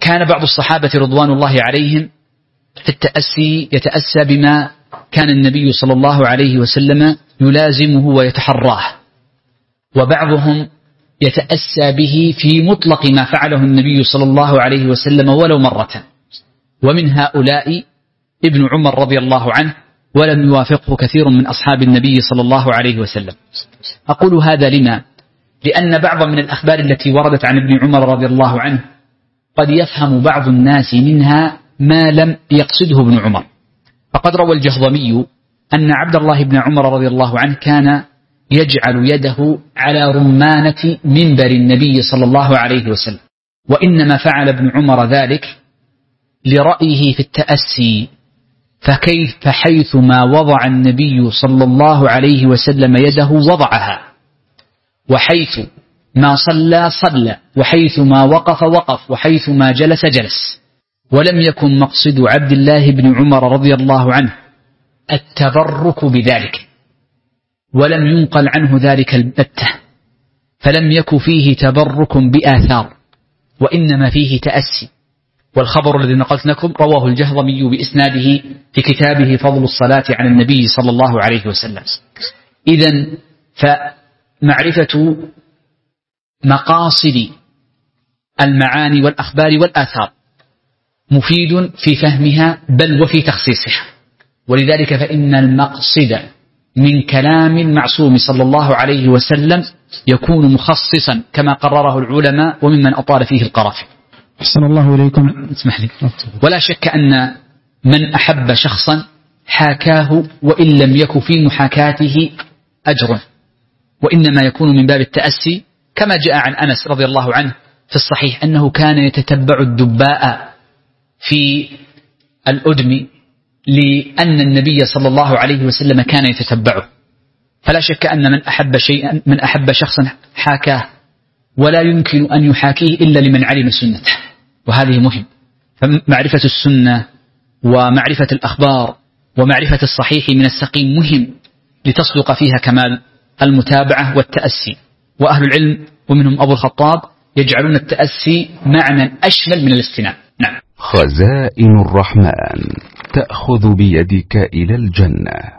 كان بعض الصحابة رضوان الله عليهم في التأسي يتأسى بما كان النبي صلى الله عليه وسلم يلازمه ويتحراه، وبعضهم يتأسى به في مطلق ما فعله النبي صلى الله عليه وسلم ولو مرة، ومن هؤلاء ابن عمر رضي الله عنه، ولم يوافقه كثير من أصحاب النبي صلى الله عليه وسلم. أقول هذا لما؟ لأن بعض من الأخبار التي وردت عن ابن عمر رضي الله عنه قد يفهم بعض الناس منها ما لم يقصده ابن عمر. فقد روى الجهضمي أن عبد الله بن عمر رضي الله عنه كان يجعل يده على رمانة منبر النبي صلى الله عليه وسلم، وإنما فعل ابن عمر ذلك لرأيه في التأسي، فكيف حيثما وضع النبي صلى الله عليه وسلم يده وضعها، وحيث ما صلى صلى، وحيث ما وقف وقف، وحيث ما جلس جلس. ولم يكن مقصد عبد الله بن عمر رضي الله عنه التبرك بذلك، ولم ينقل عنه ذلك البتة، فلم يك فيه تبرك بآثار، وإنما فيه تأسي. والخبر الذي نقلت لكم رواه الجهضمي بإسناده في كتابه فضل الصلاة على النبي صلى الله عليه وسلم. إذن فمعرفة مقاصد المعاني والأخبار والآثار مفيد في فهمها بل وفي تخصيصها، ولذلك فإن المقصد من كلام المعصوم صلى الله عليه وسلم يكون مخصصا كما قرره العلماء وممن أطال فيه القرافة. أحسن الله إليكم. اسمح لي. ولا شك أن من أحب شخصا حاكاه وإن لم يك في محاكاته أجر، وإنما يكون من باب التأسي، كما جاء عن أنس رضي الله عنه في الصحيح أنه كان يتتبع الدباء في الأدم لأن النبي صلى الله عليه وسلم كان يتتبعه. فلا شك أن من أحب شخصا حاكاه، ولا يمكن أن يحاكيه إلا لمن علم سنته، وهذه مهم. فمعرفة السنة ومعرفة الأخبار ومعرفة الصحيح من السقيم مهم لتصدق فيها كمال المتابعة والتأسي. وأهل العلم ومنهم أبو الخطاب يجعلون التأسي معنى أشمل من الاستناء. نعم. خزائن الرحمن تأخذ بيدك إلى الجنة.